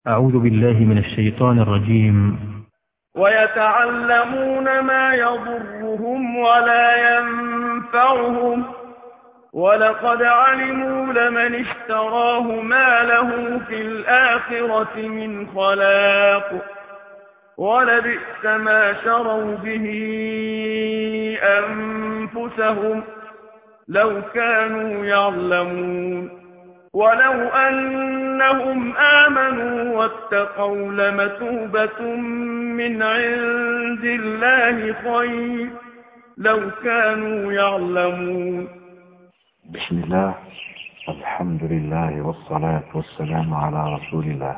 أعوذ بالله من الشيطان الرجيم. ويتعلمون ما يضرهم ولا ينفعهم ولقد علموا لمن اشتراه ما له في الآخرة من خلاق ولبئس ما شروا به أنفسهم لو كانوا يعلمون ولو أنهم آمنوا واتقوا لمثوبة من عند الله خير لو كانوا يعلمون. بسم الله، الحمد لله والصلاة والسلام على رسول الله.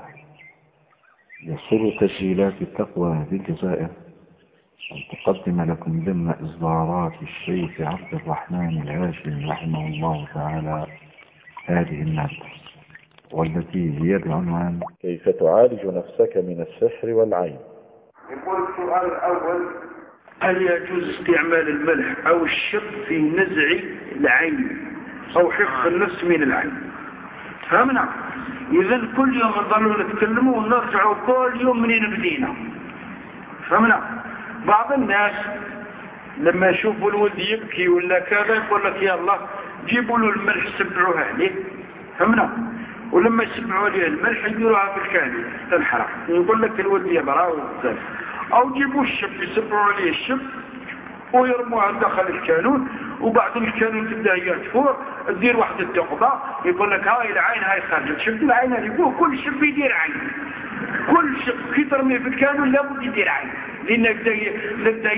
يسر تسجيلات التقوى بالجزائر أن تقدم لكم ضمن إصدارات الشيخ عبد الرحمن الهاشمي رحمه الله تعالى هذه المادة، والتي هي بعنوان كيف تعالج نفسك من السحر والعين. يقول السؤال الأول: هل يجوز استعمال الملح أو الشط في نزع العين أو حفظ النفس من العين؟ فهمنا؟ إذن كل يوم نضلوا نتكلموا ونرجعوا كل يوم منين بدينا. فهمنا؟ بعض الناس لما يشوفوا الولد يبكي ولا كذا يقول لك يا الله جيبوا له الملح سبعوها عليه. فهمنا؟ ولما يسبعوا عليه الملح يديروها في الكانون تنحرق، يقول لك الولد يبرا وكذا. أو جيبوا الشب يسبعوا عليه الشب ويرموها داخل الكانون، وبعد الكانون تبدا هي تفور تدير واحد الثقبه يقول لك هاي العين هاي خرجت. شفت العين هذه؟ كل شب يدير عين، كل شب كي ترمي في الكانون لابد يدير عين، لأنه يبدا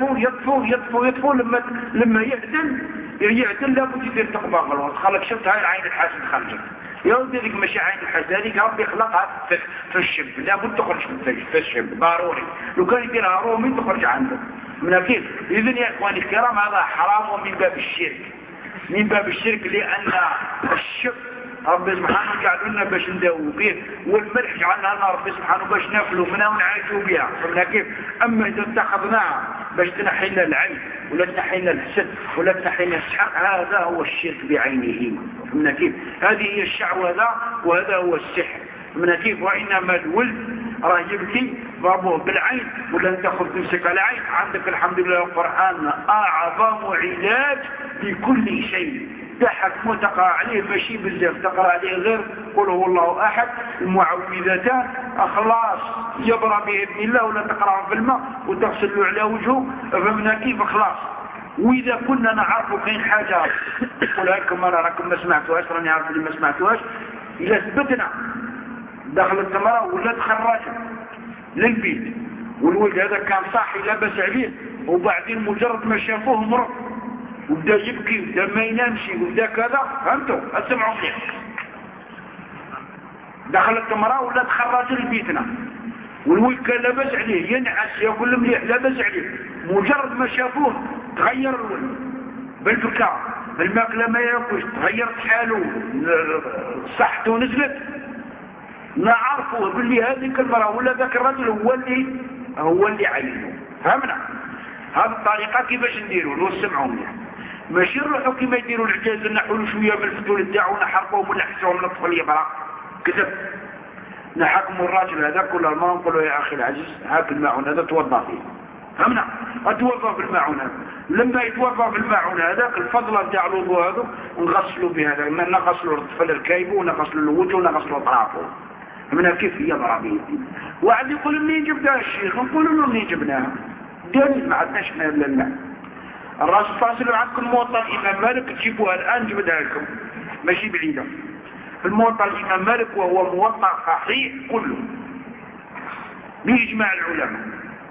يطفو لما يعدل لابد يدير ثقبه غلط. خلق شفت هاي العين الحاسد خرجت يا ولدي، ذيك ماشي عين الحاسد، هذيك ربي خلقها في الشب، لابد تخرج في الشب ضروري. لو كان يديرها رومي تخرج عنده من كيف. إذن يا إخواني الكرام هذا حرام ومن باب الشرك، من باب الشرك، لأن الشب ربي سبحانه جعل لنا باش نداووا به، والملح جعلنا لنا ربي سبحانه باش ناكلوا منها ونعيشوا بها. فهمنا كيف؟ أما إذا اتخذناها باش تنحي لنا العين ولا تنحي لنا الحسد ولا تنحي لنا السحر، هذا هو الشرك بعينه. فهمنا كيف؟ هذه هي الشعوذة وهذا هو السحر. فهمنا كيف؟ وإنما الولد راه يبكي ضربوه بالعين ولا انت خذ تمسك على عين. عندك الحمد لله القرآن أعظم علاج لكل شيء. تحكم تقرأ عليه ماشي بزاف، تقرأ عليه غير قل هو الله أحد، المعوذتان، أخلاص يبرى بإذن الله، ولا تقرأهم في الماء وتغسل له على وجهه. فهمنا كيف؟ خلاص. وإذا كنا نعرفوا كاين حاجة قل لكم أنا راكم ما سمعتوهاش، راني عارف اللي ما سمعتوهاش، إذا ثبتنا دخل التمرة ولا تخرجها للبيت والولد هذا كان صاحي لاباس عليه، وبعدين مجرد ما شافوه مرض وبدا يبكي وبدا ما ينامش وبدا كذا، فهمتوا؟ اسمعوا مليح. دخل التمرة ولا تخرج لبيتنا والولد كان لاباس عليه ينعس ياكل مليح لاباس عليه، مجرد ما شافوه تغير الولد بالبكاء بالماكله ما ياكلش، تغيرت حاله صحته نزلت. نعرفه باللي هذيك المرأة ولا ذاك الرجل هو اللي عينه. فهمنا؟ هذه الطريقة كيفاش نديروا له؟ سمعوا مليح، ماشي نروحوا كيما يديروا العجاز نحولوا شويه من الفتول تاعو ونحرقوه ونحسوه من الطفل يبرا كذب. نحكموا الراجل هذاك ولا المرأة نقولوا يا اخي العزيز هاك الماعون هذا توضا فيه. فهمنا؟ اتوضا في الماعون هذا، لما يتوضا في الماعون هذاك الفضله تاع الوضوء هذا نغسلوا بهذا، نغسلوا الطفل الكايبو ونغسلوا الوجه ونغسلوا اطرافه. من كيف هي ضربيه. واحد يقول منين جبتها الشيخ؟ نقول له منين جبناها؟ دليل ما عندناش من الماء. الرسول فاصل عندكم موطا الامام مالك تجيبوها الان جبدها لكم ماشي بعيده. في الموطا الامام مالك وهو موطا صحيح كله باجماع العلماء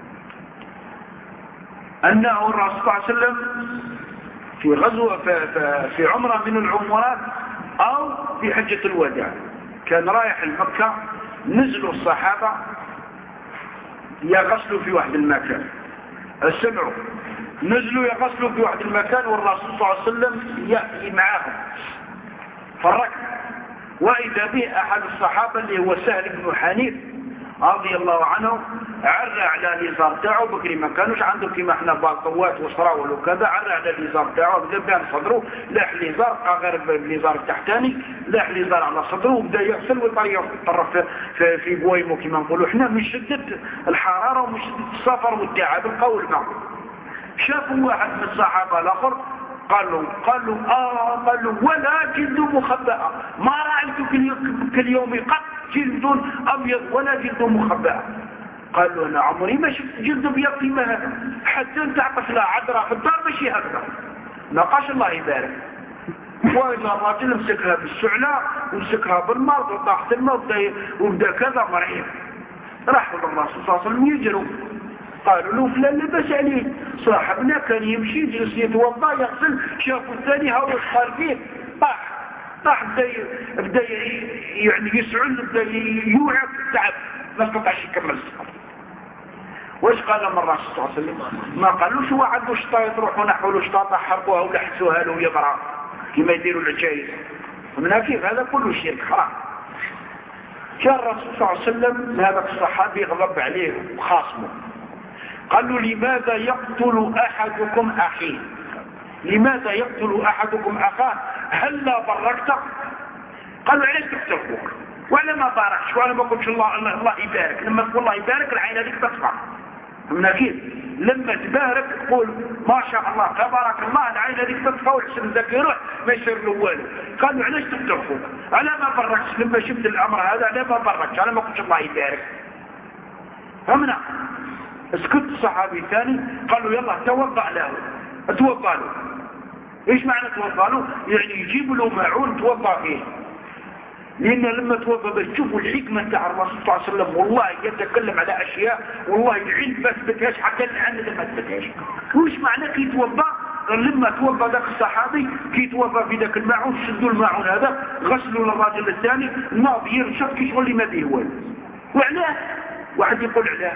انه الرسول صلى الله عليه وسلم في غزوه في عمره من العمرات او في حجه الوداع كان رايح لمكة، نزلوا الصحابة يغسلوا في واحد المكان، سمعوا نزلوا يغسلوا في واحد المكان والرسول صلى الله عليه وسلم يأتي معاهم فرق. وإذا به أحد الصحابة اللي هو سهل بن حنيف رضي الله عنه عرى على الإزار تاعو بكري ما كانوش عنده كيما احنا باطوات وصراول وكذا، عرى على الإزار تاعو بدا بان صدره لاح الإزار غير الإزار التحتاني لاح الإزار على صدره وبدا يغسل ويطرف في بويمه كيما نقولوا احنا من شدة الحرارة ومن شدة السفر والتعب القول الماء. شافوا واحد من الصحابة الآخر قالوا ولا جلد مخبأ، ما رأيت كاليوم قط جلد أبيض ولا جلد مخبأ. قالوا أنا عمري ما شفت جلد أبيض فيما هذا، حتى انت تعطف لها عذرة في الدار ماشي هكذا. نقاش الله يبارك. وإلا الراجل مسكها بالسعلة ومسكها بالمرض وطاحت المرض وبدا كذا مريض. راحوا للرسول صلى الله عليه وسلم يجروا، قالوا له فلان لبس عليه، صاحبنا كان يمشي يجلس يتوضا يغسل، شافوا الثاني هو قال فيه طاح بدا يعني يسعل، بدا يوعك تعب ما استطاعش يكمل السفر. واش قال من الرسول صلى الله عليه وسلم؟ ما قالوش هو عنده شطا يروحوا نحوا له شطاطه حرقوها ولا حسوها له يبرى كما يديروا العجايز. من كيف هذا كله شرك حرام. جاء الرسول صلى الله عليه وسلم هذاك الصحابي غضب عليه وخاصمه، قال له لماذا يقتل أحدكم أخيه؟ لماذا يقتل أحدكم أخاه؟ هلا بركت؟ قالوا علاش تقتل أخوك؟ وأنا ما باركش وأنا ما قلتش الله يبارك. لما تقول الله يبارك العين هذيك تصفى. من كيف؟ لما تبارك تقول ما شاء الله تبارك الله العين هذيك تصفى والحسن ذاك يروح ما يصير له والو. قالوا علاش تقتل أخوك؟ أنا ما بركش لما شفت الأمر هذا، أنا ما بركش، أنا ما قلتش الله يبارك. فهمنا؟ اسكت الصحابي الثاني قالوا يلا توضأ له. توضأ له. ايش معنى توضأ له؟ يعني يجيب له معون توضأ فيه. لأن لما توضأ بتشوفوا الحكمة تاع الرسول صلى الله عليه وسلم، والله يتكلم على أشياء والله العلم ما ثبتهاش حتى الآن ما ثبتهاش. وش معنى كي توضأ؟ لما توضأ ذاك الصحابي كي توضأ في ذاك المعون شدوا المعون هذا غسلوا للراجل الثاني ناض يرشد كي شغل ما به والو. وعلاه؟ واحد يقول علاه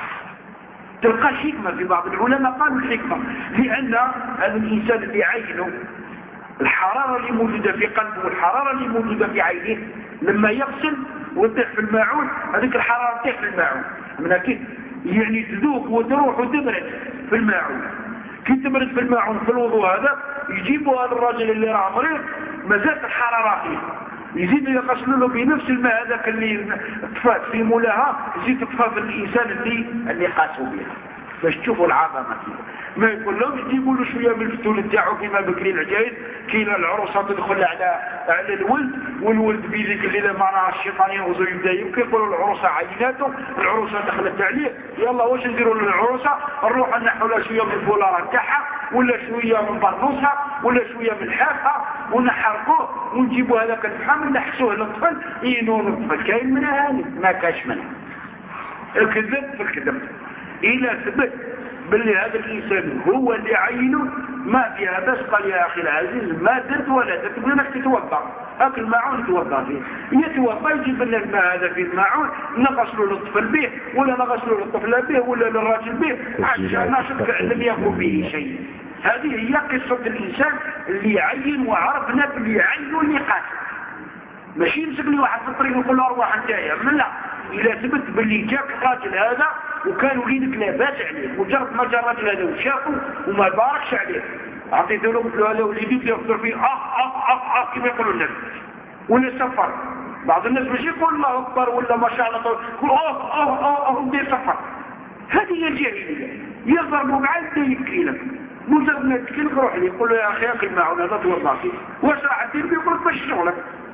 تلقى حكمة في بعض العلماء قالوا الحكمة لأن هذا الإنسان اللي عينه الحرارة اللي موجودة في قلبه والحرارة اللي موجودة في عينه لما يغسل ويطيح في الماعون هذيك الحرارة تطيح في الماعون. من كيف؟ يعني تذوب وتروح وتبرد في الماعون. كي تبرد في الماعون في الوضوء هذا يجيبوا هذا الرجل اللي راه مريض مازالت الحرارة فيه، يزيد يغسلوا له بنفس الماء هذاك اللي طفات في مولاها، يزيد طفى في الانسان اللي قاسوا بها باش تشوفوا العظمه كده. ما يقول لهم يجيبوا له شويه من الفتول نتاعو كيما بكري العجايز كاين العروسه تدخل على الولد والولد بيديك الليله معناها الشيطان يغزو يبدا يبكي يقولوا العروسه عيناته، العروسه دخلت عليه، يلا واش نديروا للعروسه؟ نروح نحوا لها شويه من الفولاره نتاعها ولا شويه من برنوسها ولا شويه من حافها ونحرقوه ونجيبوا هذاك الفحم نحسوه للطفل ينون الطفل. كاين منها هذه؟ ما كاش منها. الكذب في الكذب إلى ثبت باللي هذا الإنسان هو اللي عينه ما فيها بس قال يا أخي العزيز ما درت ولا درت بدونك تتوضا هاك الماعون توضا فيه يتوضا يجيب لنا الماء هذا في الماعون نغسلوا للطفل به ولا نغسلوا للطفل به ولا للراجل به عشان نشوف لم يكن به شيء. هذه هي قصة الإنسان اللي يعين وعرفنا باللي يعينه اللي قاتل. ماشي يمسك لي واحد في الطريق يقول له أرواح انتايا من لا. إذا ثبت باللي جاك قاتل هذا وكان وليدك لا باس عليه وجرب ما جرب هذا وشافه وما باركش عليه أعطيته له قلت له هذا وليدك يغفر فيه كما يقولوا الناس ولا سفر. بعض الناس مش يقول الله أكبر ولا ما شاء الله يقول ندير سفر. هذه هي الجاهلية. يضربوا بعيد يبكي لك مجرد ما تبكي لك روح لي يقول له يا أخي أكل معه هذا توضع فيه واش راح تدير بيقول لك باش شغلك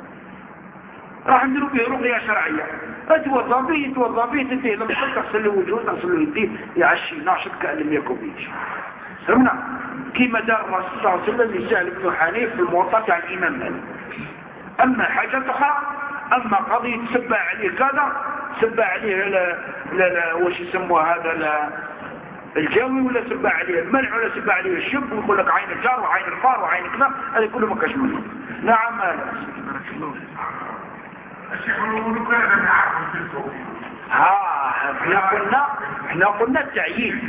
راح نديروا به رقية شرعية. توضى به تنتهي لما تغسل له وجهه تغسل له يديه يعشي ناشط كأن لم يكن به. فهمنا كما دار الرسول صلى الله عليه وسلم لسهل بن حنيف في الموطأ تاع الإمام مالك. أما حاجة أخرى أما قضية سبع عليه كذا سبع عليه لا واش يسموها هذا الجاوي ولا سبع عليه المنع ولا سبع عليه الشب ويقول لك عين الجار وعين الفار وعين كذا هذا كله ما كاش منه. نعم احنا قلنا التعيين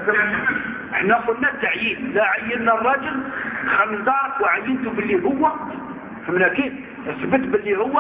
لا عيننا الرجل خلنا دارك وعينته باللي هو فهمنا كيف اثبت باللي هو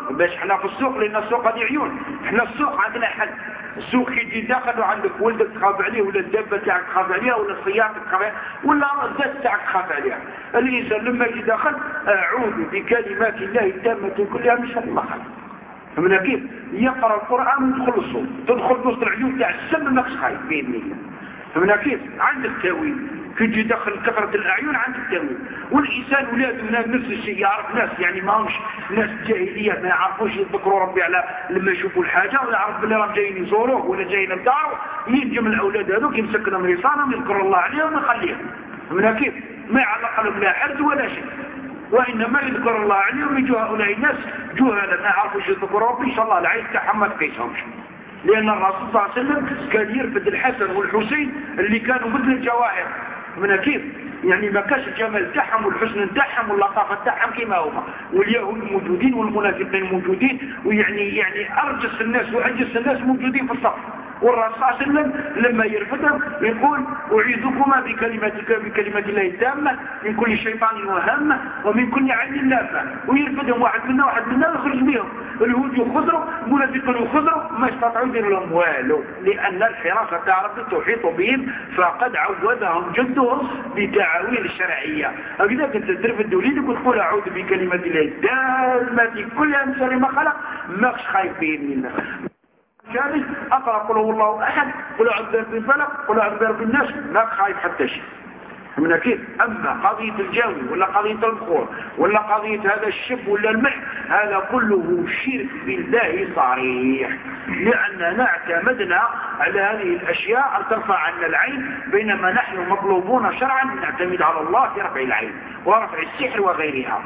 باش حنا في السوق، لان السوق هذه عيون. حنا السوق عندنا حل. السوق كي تجي داخل وعندك ولدك تخاف عليه، ولا الدابه تاعك تخاف عليها، ولا السيارة تخاف عليها، ولا الذات تاعك تخاف عليها. الانسان لما يجي داخل اعوذ بكلمات الله التامه كلها من شر ما خلق. فمن كيف يقرا القران ويدخل الصوت، تدخل وسط العيون تاع السم ماكش خايف باذن الله. فمن كيف عندك تاويل كي تجي داخل كثرة الأعين عندك تاويل. والإنسان ولاده نفس الشيء، يعرف ناس يعني ما همش ناس جاهلية ما يعرفوش يذكروا ربي على لما يشوفوا الحاجة، ولا يعرف باللي راهم جايين يزوروه ولا جايين لداره، ينجم الأولاد هذوك يمسكنهم رصانهم يذكر الله عليهم ويخليهم. من كيف ما يعلق لهم لا حرز ولا شيء، وإنما يذكر الله عليهم. يجوا هؤلاء الناس جهلا ما يعرفوش يذكروا ربي، إن شاء الله العين تاعهم ما تقيسهمش. لأن الرسول صلى الله عليه وسلم كان يرفد الحسن والحسين اللي كانوا مثل الجواهر. من كيف يعني ما كاش الجمال تاعهم والحسن تاعهم واللطافه تاعهم كما هما، واليهود موجودين والمنافقين موجودين، ويعني ارجس الناس واجس الناس موجودين في الصف. والرسول صلى الله عليه وسلم لما يرفدهم يقول اعيذكما بكلمات الله التامه من كل شيطان وهمه ومن كل عين لافه، ويرفدهم واحد منا ويخرج بهم. اليهود يخضروا، المنافقين يخضروا، ما استطاعوا يديروا لهم والو، لان الحراسه تاع ربي تحيط بهم، فقد عودهم جدهم بالتعاويل الشرعيه. هكذا كنت ترفد وليدك وتقول اعوذ بكلمات الله التامه كلها من شر ما خلق، ماكش خايف باذن الله. ثالث اقرا قل هو الله احد، قل اعوذ برب الفلق، قل اعوذ برب الناس، ما خايف حتى شيء. من كيف اما قضيه الجاوي ولا قضيه البخور ولا قضيه هذا الشب ولا الملح، هذا كله شرك بالله صريح، لاننا اعتمدنا على هذه الاشياء ان ترفع عنا العين، بينما نحن مطلوبون شرعا نعتمد على الله في رفع العين ورفع السحر وغيرها.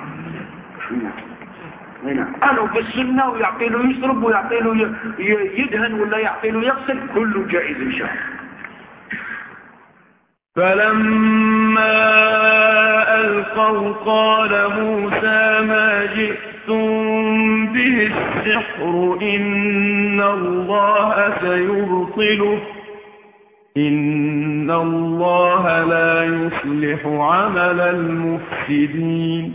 قالوا بالسنة ويعطي له يشرب ويعطي له يدهن ولا يعطي له يغسل، كله جائز إن شاء الله. فلما ألقوا قال موسى ما جئتم به السحر إن الله سيبطله إن الله لا يصلح عمل المفسدين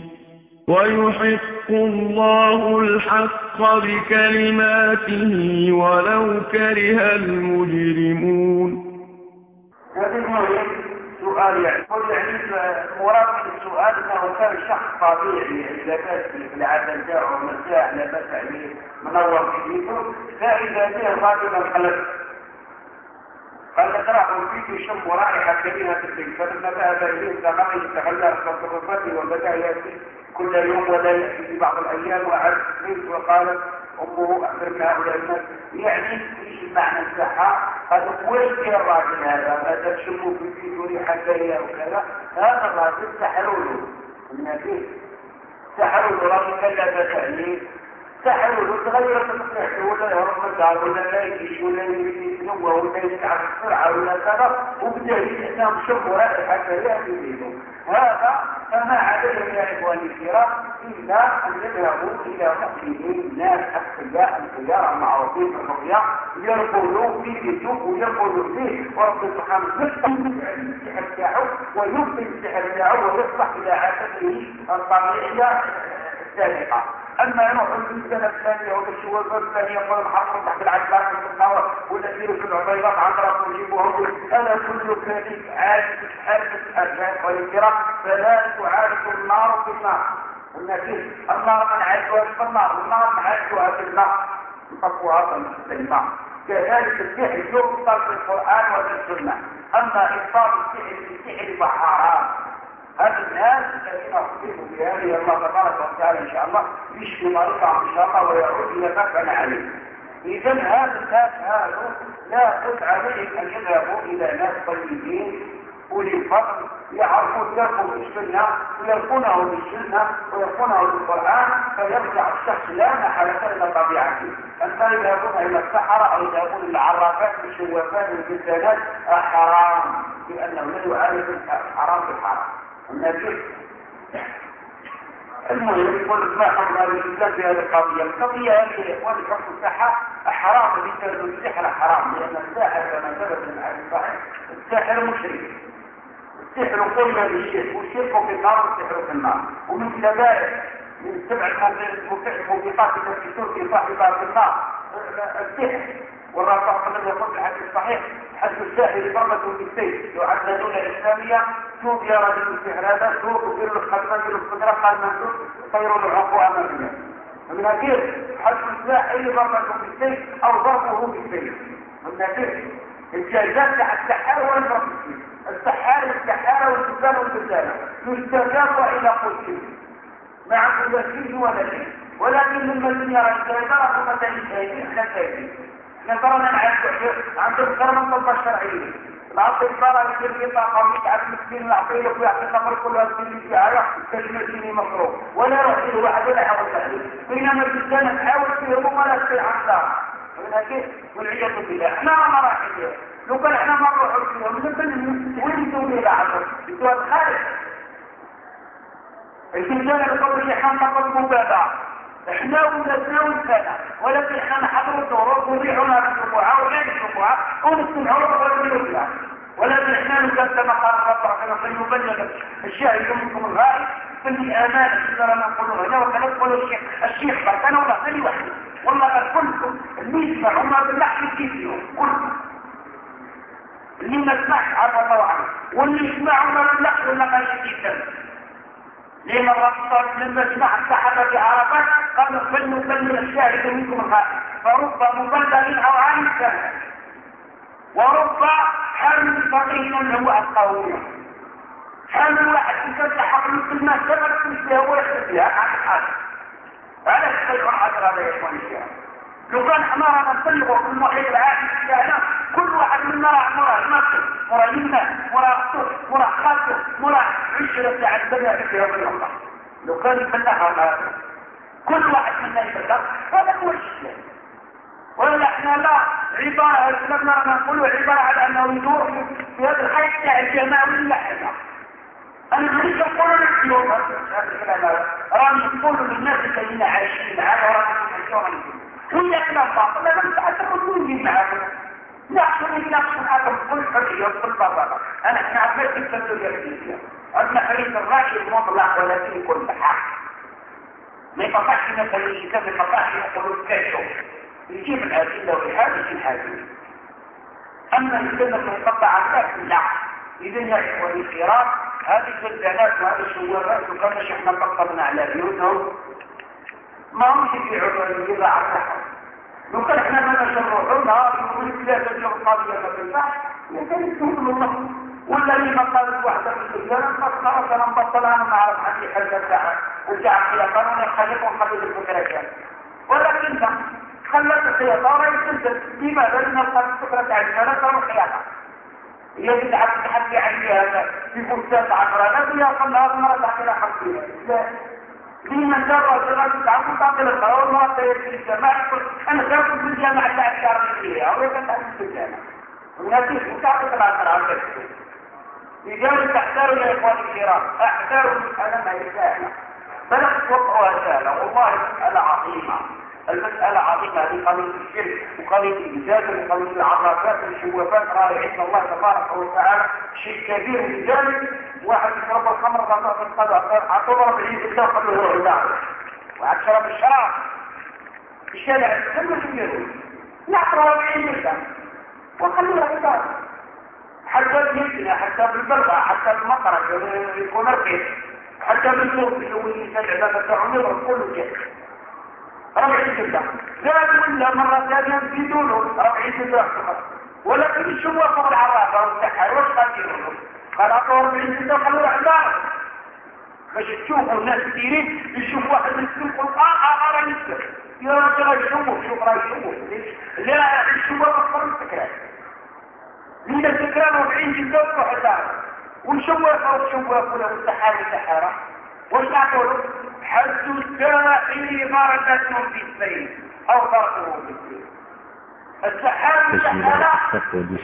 ويحق الله الحق بكلماته ولو كره المجرمون. هذا هو سؤال يعني مراد السؤال انه كان شخص طبيعي لاباس في العدل تاعه مرتاح لاباس عليه منور في بيته، فاذا جاء راجل خلف قال تراه فيك يشم رائحه كريهه البيت، فلما ذهب اليه تغير تغير تصرفاته وبدا ياتي كل يوم ولا ياتي في بعض الايام، وعاد البيت وقالت امه اخبرنا هؤلاء الناس، يعني ايش معنى السحر؟ هذا وين كان الراجل هذا تشموا في البيت ريحه كريهه وكذا، هذا الراجل سحروا له. النبي سحروا له راجل كان لا باس عليه، سحروا له تغيرت الصحة ولا يهرب الدار ولا لا يجيش ولا يتنوى ولا يتعب بسرعة ولا كذا، وبدأ الإنسان شم رائحة كريهة في بيته. هذا فما عليهم يا إخواني الكرام إلا أن يذهبوا إلى مؤمنين ناس أتقياء الخيار المعروفين بالرقية، يرقلوا في بيته ويرقلوا فيه، ورب سبحانه يفتح السحر تاعه ويبطل السحر تاعه ويصبح إلى عادته الطبيعية السابقة. أما يروح السنة الثانية ولا الشوال الثانية يقول محرم تحت العجلات في النار ولا يديروا في العبيضات عن راسه ويجيبوهم، هذا كله كذلك حادث أرجاء والكرام، فلا تعارف النار في النار. النبي النار من عادها في النار والنار من عادها في النار نطبقها في النار. كذلك السحر يبطل في القرآن وفي السنة. أما إبطال السحر فحرام. هذا الناس الذين أخذوا بهذه الله تبارك وتعالى إن شاء الله يشفي مريضهم إن شاء الله ويعود إلى ما كان عليه. إذا هذا الناس هذا لا بد عليهم أن يذهبوا إلى ناس طيبين أولي فضل يعرفون يرقوا بالسنة ويرقونه بالسنة ويرقونه بالقرآن، فيرجع الشخص لا محالة إلى طبيعته. أما يذهبون إلى السحرة أو يذهبون إلى العرافات والشوافات والجزالات حرام، لأنه لا يعرف الحرام بالحرام. النبي المهم يقول ما حرم الإسلام في هذه القضية هذه إخواني حكم السحر حرام، بالنسبة السحر حرام، لأن الساحر كما ثبت من الحديث الصحيح الساحر مشرك. السحر قلنا بالشرك، والشرك في النار والسحر في النار. ومن كبائر من 7 الموبقات التي تلقي صاحبها في النار السحر، والرسول الذي يقول في الحديث الصحيح حد الساحر ضربة بالسيف يعد دولة إسلامية توب يا رجل السحر هذا توب وغير الخدمة غير القدرة قال منزول طيروا العقوة أمامنا. من كيف حد الساحر ضربة بالسيف أو ضربه بالسيف. من كيف الجائزات تاع السحار والضرب بالسيف. السحار والبزان والبزانة يستجاب إلى قدس مع كل شيء ولا شيء، ولكن لمن يرى الجائزة مثلا الشيء احنا شايفين نظرنا عندهم كرم الطب الشرعية الأطباء يصير طاقم يتعب مسكين ويعطي لك ويعطي قبر كل هالسنين في عيا كلمتين مفروض ولا رأيه واحد ولا يحاول عليه، بينما الإنسان تحاول فيهم ولا تستطيع عن دار ولكن والعياذ بالله احنا ما راح فيها لو كان احنا ما نروحوا فيهم مثل وين تقولي لعبه انتوا الخارج الإنسان اللي قبل يحمل فقط مبادئ احنا ولدنا ونسانا، ولكن احنا نحضر الدورات ونريحنا بالربوعة وغير الربوعة ونستمعوا بالربوعة، ولكن احنا نكتب كما قال الله فليبلغ الشاهد منكم الغائب في الآمال اللي رانا نقولوا هنا وكذا تقولوا الشيخ برك انا ولا غير وحدي والله كلكم اللي يسمعوا ما باللحن كيفيهم كلكم اللي ما سمعش عفى الله عنه واللي يسمعوا ما باللحن ولا غير جدا. لما الرسول لما سمع الصحابة في عرفات قال فلنبلغ الشاهد منكم الغائب، فرب مبلغ او عن سنة ورب حمل فقيه هو القوية حمل واحد يسجل حقل كل ما سبب مثله هو يحدث بها عن الحاجة هذا الشيء عشر هذا يا إخواني الشيخ. لو كان حمارنا نبلغه في المحيط العالي كان كل واحد منا مرة نفسه مرة يمنى مرة أخته مرة خالته مرة عشرة ساعة بدأ في يوم الله. لو كان يبلغها هذا كل واحد منا يبلغ هذا هو الشيء. ولا احنا لا عبارة لما نقول عبارة على أنه يدور في هذا الحياة تاع الجماعة ولا حاجة. أنا مش أقول لك اليوم هذا الكلام راني نقول للناس الذين عايشين معنا وراني اليوم ويا كلام باطل لا تعتبروا مين معاكم نحن هذا كل حرية وكل بابا أنا عبرت التسوية الجديدة أن حرية الرأي المطلق ولكن كل حق ما يقطعش مثلا الكتاب ما يقطعش يقولوا كاشو يجيب الأدلة ويحاجة الحاجة. أما الكلمة يقطع عن ذلك لا إذن يا إخواني الكرام هذه الزلزالات وهذه الشوارات وكما احنا طبقنا على بيوتهم ما هم يبيعوا الجزء عن الحق. لو كان احنا ما نشرعونها يقول ثلاثة اليوم قاضية ما تنفعش يمكن يقول الله ولا لي مقالة واحدة في الرجال خلاص انا مبطلها انا ما اعرف حد حاجة بتاعها وجاء في قانون يخليكم خليل الفكرة كان ولكن خلت السيطرة يسلسل لماذا؟ لأن الفكرة عندنا ترى الخيانة يجب أن تحدي عليها هذا في فرصات عشرات ويا خلها مرة تعطينا 50 لمن جرى الجرى تعطي تعطينا القرار مرة تيجي الجامعة أنا سأقول في الجامعة الأشياء الرئيسية أو يكون تعطي في الجامعة ونتيجة تعطي العشرات لذلك احذروا يا إخواني الكرام احذروا المسألة ما يساعدنا بلغت وقعها سهلة والله مسألة عظيمة المسألة عظيمة هذه قضية الشرك وقضية الإجازة وقضية العرافات والشوافات رائعين الله تبارك وتعالى شيء كبير لذلك واحد يشرب الخمر غطاء القدر عطوه 40 بالله قبل هو الله واحد شرب الشراب الشارع كله كبير نعطوا 40 بالله وخلوها إدارة حتى بيتنا حتى بالبلغة حتى بالمطرق يكون رقيق حتى بالسوق اللي يسجع ذلك عمره كله كيف 40 بالله زاد ولا مرة ثانية يزيدونه 40 بالله فقط ولكن الشوافة فوق العرافة والسحر وش قادرون قال أطور 40 بالله خلوه عبارة باش تشوفوا الناس كثيرين يشوف واحد من السوق أرى يسكر يا رجل يشوفوا رأي يشوفوا لا الشوافة أكبر من السكرات من السكرات 40 بالله وروح الدار والشوافة والسحارة وش نعطوله حد الساحر ضربتهم في السيف أو ضربه في السيف السحارة الرسول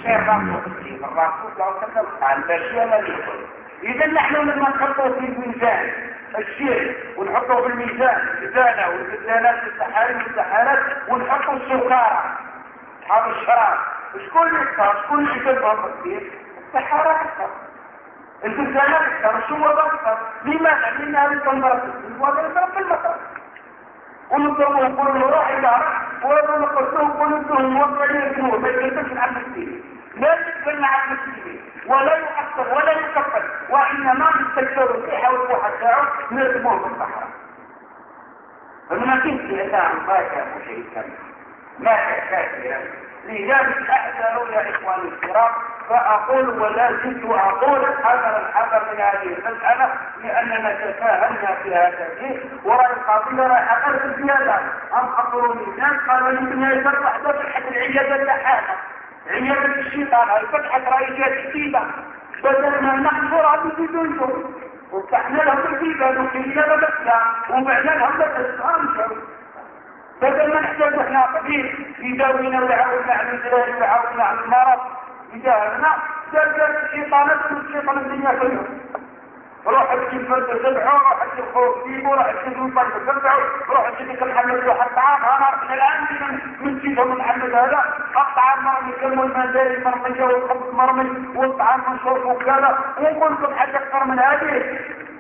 لو سلم عن الأشياء ما يقول إذا نحن لما نحطه في الميزان الشيء ونحطه في الميزان الزانة والزانات السحارة والسحارات ونحطه السكارة هذا الشراب شكون يختار شكون يجيبها في السحارة أكثر البلدانات اكثر، الشموع اكثر. لماذا؟ لان هذه التنظيرات الوضع في المطر. ونضربه ونقول له راح يدار ولا نقصه ونقول له الوضع يجنوه ما يجلسش على المسلمين، لا يتبنى على المسلمين ولا يؤثر ولا يكفر، وانما يستكثروا فيها والروح تاعه نرموه في الصحراء. فما كنت لأداء ما كان شيء كامل، ما كان كافيا. لذلك أحذروا يا إخواني الكرام، فأقول ولا زلت أقول الحذر من هذه المسألة، لأننا تساهلنا في هذا الشيء. ورأي القاضي راح أقل زيادة أم خطروا من الناس قالوا يمكن يفتح فتحة العيادة اللحانة، عيادة الشيطان، هاي فتحة رئيسية جديدة بدل ما نحصرها بدونكم، وفتحنا لهم الجيبة وكيلنا بسلا وبعنا لهم بسلا، بدل ما نحتاج احنا قبيل يداوينا ويعاوننا على الزلال ويعاوننا على المرض يجاهلنا، جاب الشيطانات والشيطان الدنيا كلهم. روح تجيب فرد تبعه، روح تجيب خوف جيبه، روح تجيب فرد تبعه، روح تجيب محمد روح الطعام. انا احنا الان من جيبه من محمد هذا الطعام مرمي كم والمنداري مرمية والخبز مرمي والطعام منشور وكذا، ونقول لكم حاجة اكثر من هذه.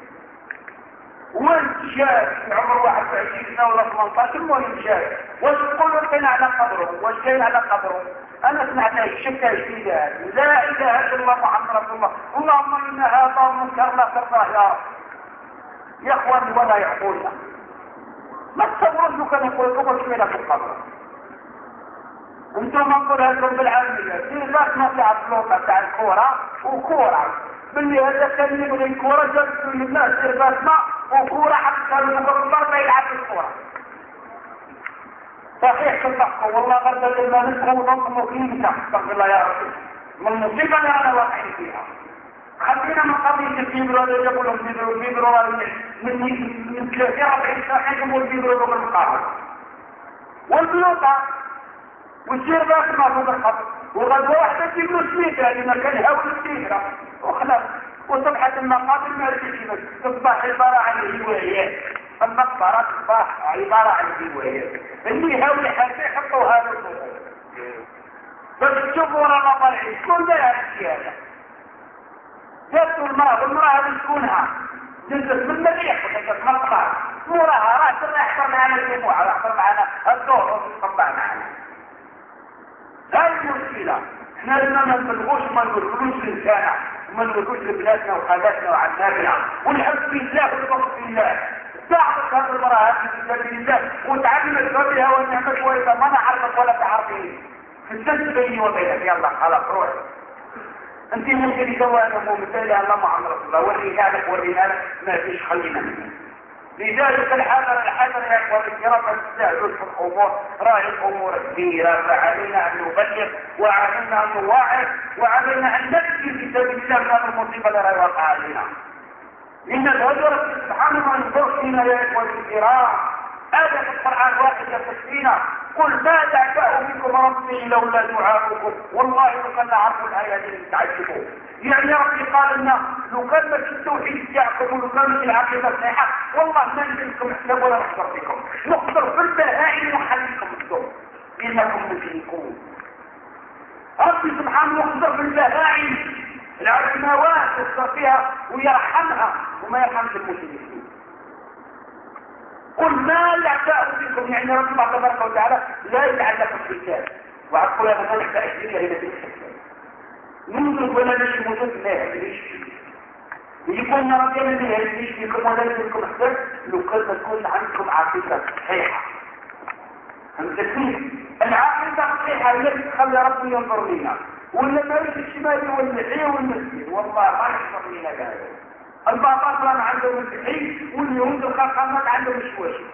وين شاف عمر 21 سنة ولا 18 وين شاف؟ واش تقولوا كاين على قبره؟ واش كاين على قبره؟ انا سمعنا الشكا جديدة، لا اله الا الله محمد رسول الله، اللهم ان هذا منكر لا ترضاه يا رب. يا اخواني ولا يعقولنا، ما تصوروش لو كان يقول لكم كلنا في القبر. انتم نقولها لكم بالعامية، في ذات ما تاع الفلوطة تاع الكورة وكورة، باللي هذا كان يبغي الكورة جابت للناس سيرفات ماء وكورة حتى المقربات ما يلعب الكورة. صحيح صدقوا والله غدا لما نسخوا ونظموا كلمة استغفر الله يا رب من المصيبة اللي انا واقعين فيها. خلينا من قضية الفيبرو اللي يقول لهم الفيبرو من 43 سنة يجيبوا الفيبرو بالمقابل. والبلوطة والسيرفات ما فوق الخط، وغدا واحدة تجيب له سميكة لما كان هاول السيرة وخلاص. وصبحة المقابل ما رجعش تصبح عبارة عن الهوايات، المقبرة تصبح عبارة عن الهوايات اللي هاولي حتى يحطوا هذا الصوت. بس تشوفوا ورانا طالعين شكون داير هذا الشيء هذا؟ جابتوا المرأة والمرأة هذه شكونها؟ جلست من المريح وجلست مقبرة، موراها راح تحضر معنا الجموعة، راح تحضر معنا الدور وتطبع معنا. هاي المشكلة، احنا لما ما نبلغوش ما نقولوش للكانة وما نقولوش لبلادنا وخالاتنا وعماتنا ونحب في الله ونبغض في الله. تعرف هذه المرأة هذه في سبيل الله وتعلمت بها والنعمة كويسة ما نعرفك ولا تعرفين. في السجن بيني وبينك يلا خلاص روح. انت ممكن يسوي مو مثال الله محمد رسول الله، ورينا لك ما فيش خلينا منه. لذلك الحذر يا اخواني الكرام، ما تستهزئوش في الامور، راهي الامور كبيره، فعلينا ان نبلغ وعلينا ان نوعظ وعلينا ان نبكي في سبيل الله من هذه المصيبه اللي راهي واقعه علينا. ان الهجره سبحانه ما ينظرش فينا يا اخواني الكرام. هذا في القران واحد يفتينا قل ما تعبأ بكم ربي لولا دعاؤكم، والله لو كان عرفوا الايه دي تعجبوا. يعني ربي قال لنا لو كان التوحيد تاعكم ولو كانت العقيده صحيحه والله ما نديركم حساب ولا نحضر بكم، نحضر في البهائم ونحليكم الدم انكم مشركون. ربي سبحانه يحضر في البهائم العلماوات يحضر فيها ويرحمها وما يرحمش المشركين. قل ما يعتاء بكم، يعني رب الله تبارك وتعالى لا يتعلق بالحساب. وعقول يا مثلا تأتي كلمة الحساب منذ ولا ليش موجود لا يهديش يكون ربنا ما يهديش بكم ولا يهديكم حساب لو كان تكون عندكم عقيدة صحيحة. فهمتني؟ العقيدة الصحيحة هي اللي تخلي ربي ينظر لنا، ولا ما يجي الشمالي والمحي والمسجد والله ما ينظر لنا هذا. الباطل عندهم الحين واليهود الخرخامات عندهم الشواشي.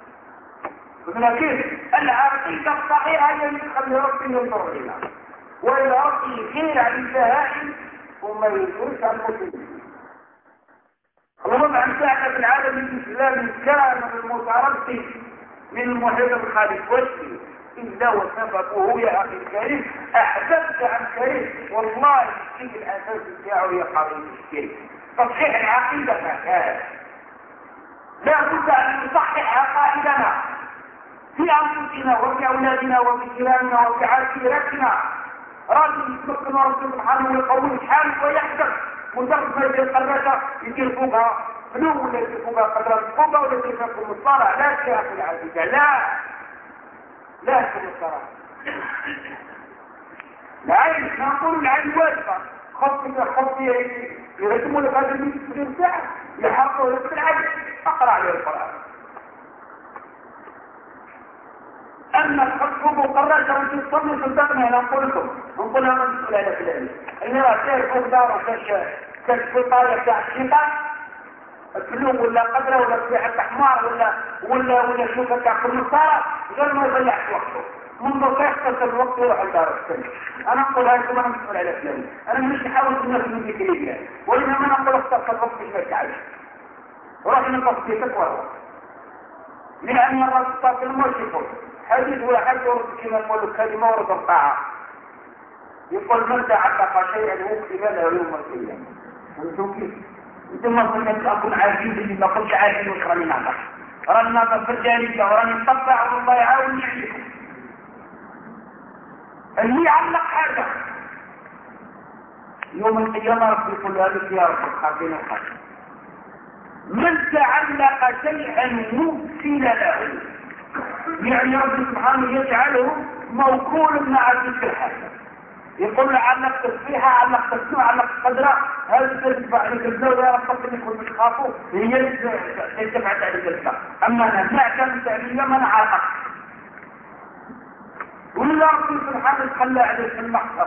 لكن العقيدة الصحيحة هي اللي تخلي ربي ينظر لنا، وإلى ربي يغير عن البهائم وما يغيرش عن المسلمين. اللهم عن ساعة في العالم الإسلامي كان المتربي من المحيط الخالق وجهي إلا وسببه يا أخي الكريم أحببت عن كريم والله الشيء الأساس بتاعه يا قريب الشيء تصحيح العقيدة كان لا بد أن نصحح عقائدنا في أنفسنا وفي أولادنا وفي جيراننا وفي عشيرتنا. راجل يتمكن ربنا سبحانه ويقوي حاله ويحدث مجرد ما يدير قراشة يدير فوقها فلو ولا يدير فوقها قدرات فوقها ولا يدير فوقها مصطلح. لا شيء في العزيزة، لا شيء الصراحة. العين نقول العين واجبة خطية يرسموا لك هذا المسلم ساعة يحقوا لك بالعدل اقرأ عليه القرآن. أما تحطوا مقررة وانتم تصلوا صدقنا أنا أقول لكم نقول لها من تقول هذا كلامي إني رأسي فوق داره كالفطاية بتاع الشيطان الفلوم ولا قدرة ولا سبيحة حمار ولا شوكة بتاع كل مصارة غير ما يضيعش وقته منذ يختصر الوقت ويروح الدار الثاني. أنا أقول هذا ما نقول على كلامي، أنا مش أحاول الناس من ذكرية وإنما أنا أقول اختصر الوقت ما تعيش روح نقص بيتك وروح لأن الرسول صلى الله عليه وسلم يقول حديث واحد يورد كما يقول كلمة ورد الطاعة يقول من تعلق شيئا يوفي له يوم القيامة. فهمتوا كيف؟ انتم ممكن تكون عارفين باللي ما كنتش عارفين وش راني نعمل راني نعمل في الجارية وراني نطبع والله يعاوني عليكم. اللي يعلق حاجة يوم القيامة ربي يقول لك يا رب خافين الخير من تعلق شيئا يوفي له يعني رب سبحانه يجعله موكول مع تلك الحاجة. يقول له علق تصفيحة علق تسمع علق قدرة هذا تتبع لك الزوجة يا رب اللي كنت تخافوا هي تتبع ذلك الزوجة. أما أنا معكم تعليم من عاقب ولا رب سبحانه تخلى عليك المحصر.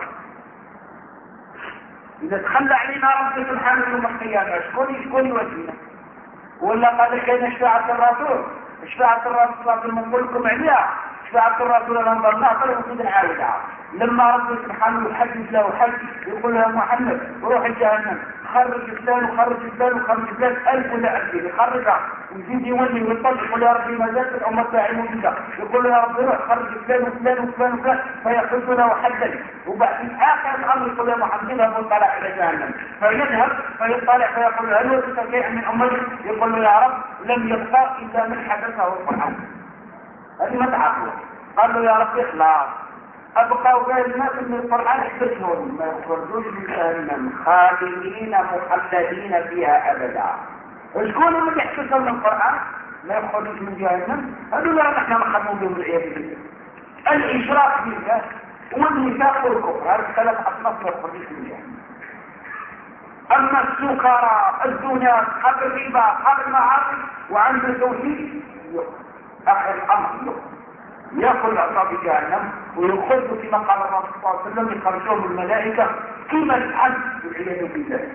إذا تخلى علينا رب سبحانه يوم القيامة شكون يودينا ولا قال كان شفاعة الرسول شفاعة الرسول صلى الله عليه وسلم نقول لكم عليها شفاعة الرسول الأنظر ناطر وصيد العاودة لما رب سبحانه يحدث له حج يقول له محمد روح جهنم خرج فلان وخرج فلان وخرج فلان 1000 ولا 2000 يخرجها ويزيد يولي ويطلق يقول يا ربي ما زالت الأمة تاعي موجودة يقول له يا ربي روح خرج فلان وفلان وفلان وفلان فيحط له حدا وبعد آخر الأمر يقول له محمد اذهب وطلع إلى جهنم فيذهب فيطلع فيقول له هل وجدت شيئا من أمتي يقول له يا رب لم يبقى إلا من حدثه القرآن. هذه ما تعقله قال له يا رب اخلاص أبقى غير الناس من القرآن احبسهم ما يخرجون من جهنم خالدين مخلدين فيها أبدا. وشكون اللي يحبسهم من القرآن ما يخرجون من جهنم؟ هذول نحن مخدمون بهم العياذ بالله. الإشراك بالله والنفاق والكفر هذه ثلاث أصناف ما يخرجون من جهنم. أما السكرى الزنا قبل الربا قبل المعاصي وعنده توحيد آخر الأمر يأكل أصحاب جهنم ويخرجوا كما قال الرسول صلى الله عليه وسلم يخرجوهم الملائكة كما الحد والعياذ بالله.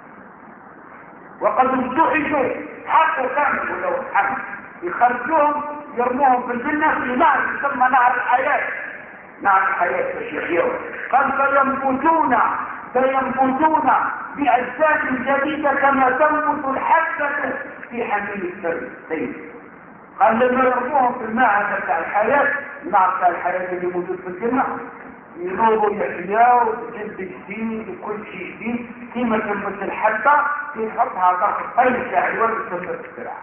وقد امتحشوا حتى كامل ولو الحد يخرجوهم يرموهم في الجنة في نهر يسمى نهر الحياة. نهر الحياة الشيخ قال فينبتون بأجساد جديدة كما تنبت الحبة في حميل السيف. قال لما يرموهم في الماء بتاع الحياة النار بتاع الحياة اللي موجود في الجنة ينوبوا يحياوا جلد جديد وكل شيء جديد كما تنبت الحبة يحطها تحت الطيب تاع الورد تنبت الزراعة.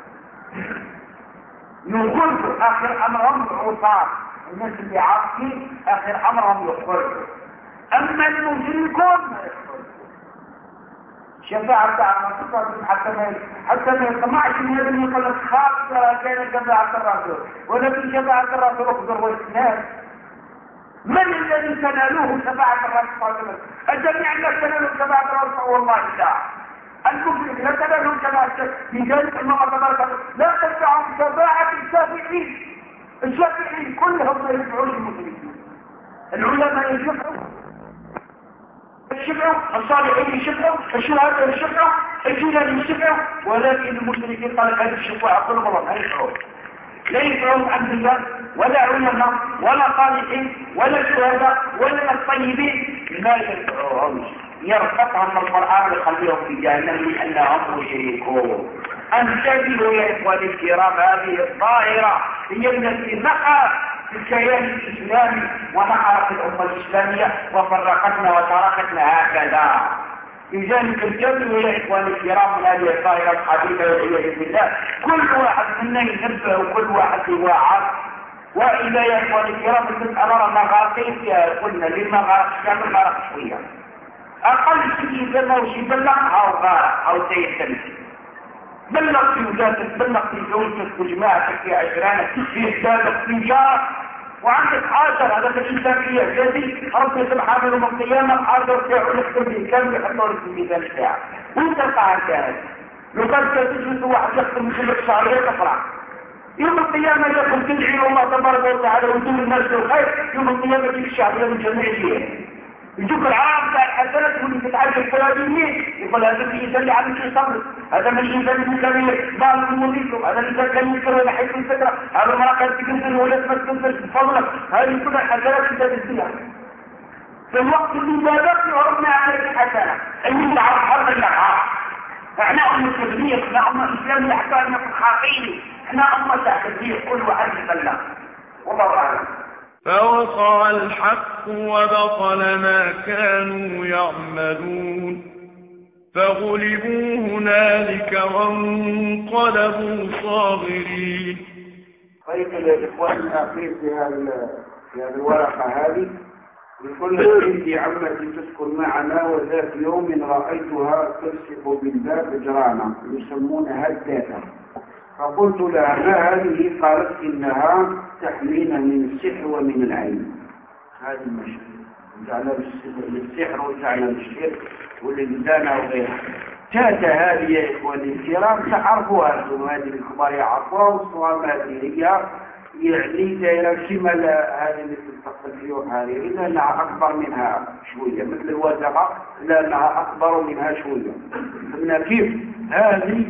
يخرجوا آخر أمرهم العصاة الناس اللي عاصين آخر أمرهم يخرجوا. أما المشركون ما يخرجوا. شفاعة الرسول حتى ما يطمعش من هذا اللي يقول لك خاصة كانت شفاعة الرسول ولكن شفاعة الرسول أخضر والسنان. من الذي تنالوه شفاعة الرسول صلى الله عليه وسلم؟ الجميع الناس تنالوا شفاعة الرسول والله لا. المشرك لا تنالهم شفاعة لذلك الله تبارك لا تنفعهم شفاعة الشافعين كلهم لا يشفعون المشركين. العلماء يشفعوا الصالحين يشفعوا الشهداء يشفعوا الجيران يشفعوا ولكن المشركين قال هذه الشفاعة كلهم الله لا يشفعون. لا يشفعون أنبياء ولا علماء ولا صالحين ولا شهداء ولا الطيبين لا يشفعون. يرفقهم القرآن ويخليهم في جهنم لأنهم مشركون. انتبهوا يا إخواني الكرام هذه الظاهرة هي التي نقعت في الكيان الإسلامي ونحرت الأمة الإسلامية وفرقتنا وتركتنا هكذا. لذلك انتبهوا يا إخواني الكرام من هذه الظاهرة الحديثة والعياذ بالله. كل واحد منا ينبه وكل واحد يوعظ. وإذا يا إخواني الكرام المسألة رانا غارقين فيها قلنا لما غارق كامل غارق شوية. أقل شيء يبلغ وش يبلغ أو سيد بلغ في وجاتك، بلغ في زوجتك وجماعتك في عشرانك في إحدادك في جارك، وعندك 10 هذا الإنسانية الذي ربي سبحانه يوم القيامة قادر تاعه لك بالكامل يحطه لك في الميزان بتاعك وانت القاعد كانت. لو كانت تجلس واحد يخدم مثل لك شهرين تفرح يوم القيامة يقول تدعي الله تبارك وتعالى ويدوم الناس بالخير، يوم القيامة يجيك الشهرية من جميع الجهات يجوك العام بتاع الحسنات واللي تتعجب فلادينين يقول هذا الإنسان اللي عم يصير صبر، هذا من الإنسان اللي كان يبال المضيف، هذا الإنسان كان يذكر ولا حيث الفكرة، هذا المرأة كانت تكنزل ولا تمثل بفضلك، هذه كلها الحسنات انت تديها في الوقت اللي بادرت وربنا عليك الحسنة اللي انت عرف حرب الأرعاب. احنا أمة تدبير، احنا أمة إسلامية حتى أنك خاطئين، احنا أمة تدبير كل واحد يبلغ. والله أعلم. فوقع الحق وبطل ما كانوا يعملون فغلبوا هنالك وانقلبوا صاغرين. طيب الإخوان الأخير في هذه الورقة هذه يقول عندي عمتي تسكن معنا وذات يوم رأيتها تلصق بالباب جرانا يسمونها الداتا، فقلت لها ما هذه؟ قالت إنها تحمينا من السحر ومن العين. هذه المشكلة جعلها للسحر وجعلها للشرك والإنسان وغيرها. تاتا هذه يا إخواني الكرام تعرفوها أنتم، هذه الكبار يعرفوها، والصواب هذه هي يعني دائرة شمال هذه اللي تتصل فيها هذه لأنها أكبر منها شوية مثل الوزغة لأنها أكبر منها شوية. فمن كيف هذه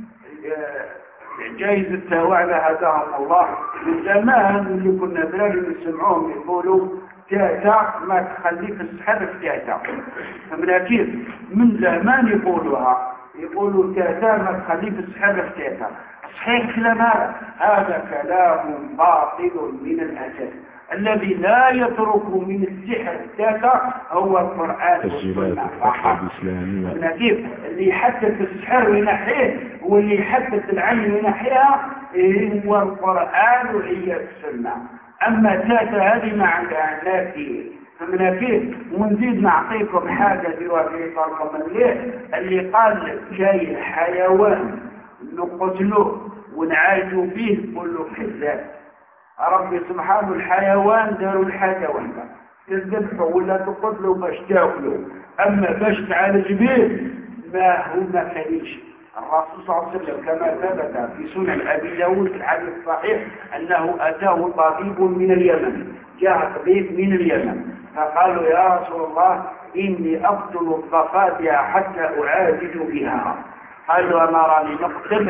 جائزة وعلى هداهم الله من زمان اللي كنا بلاد نسمعوهم يقولوا تاتا ما تخليك السحر في تاتا. فمن كيف من زمان يقولوا تاتا ما تخليك السحر في تاتا. صحيح كلام هذا كلام باطل من الأساس. الذي لا يترك من السحر التاتا هو القرآن والسنة. كيف اللي يحدث السحر وينحيه واللي يحدث العين وينحيها هو القرآن وهي السنة. أما تاتا هذه ما عندها لا فيه. فمن كيف ونزيد نعطيكم حاجة دلوقتي طالكم اللي قال جاي حيوان نقتلوه ونعالجوا فيه كله كذاب. ربي سبحانه الحيوان داروا الحيوان تذبحوا ولا تقتلوا باش تاكلوا، اما باش تعالج به ما هو ما كانش. الرسول صلى الله عليه وسلم كما ثبت في سنن ابي داود في الحديث الصحيح انه اتاه طبيب من اليمن، جاء طبيب من اليمن فقالوا يا رسول الله اني اقتل الضفادع حتى اعالج بها. قالوا انا راني نقتل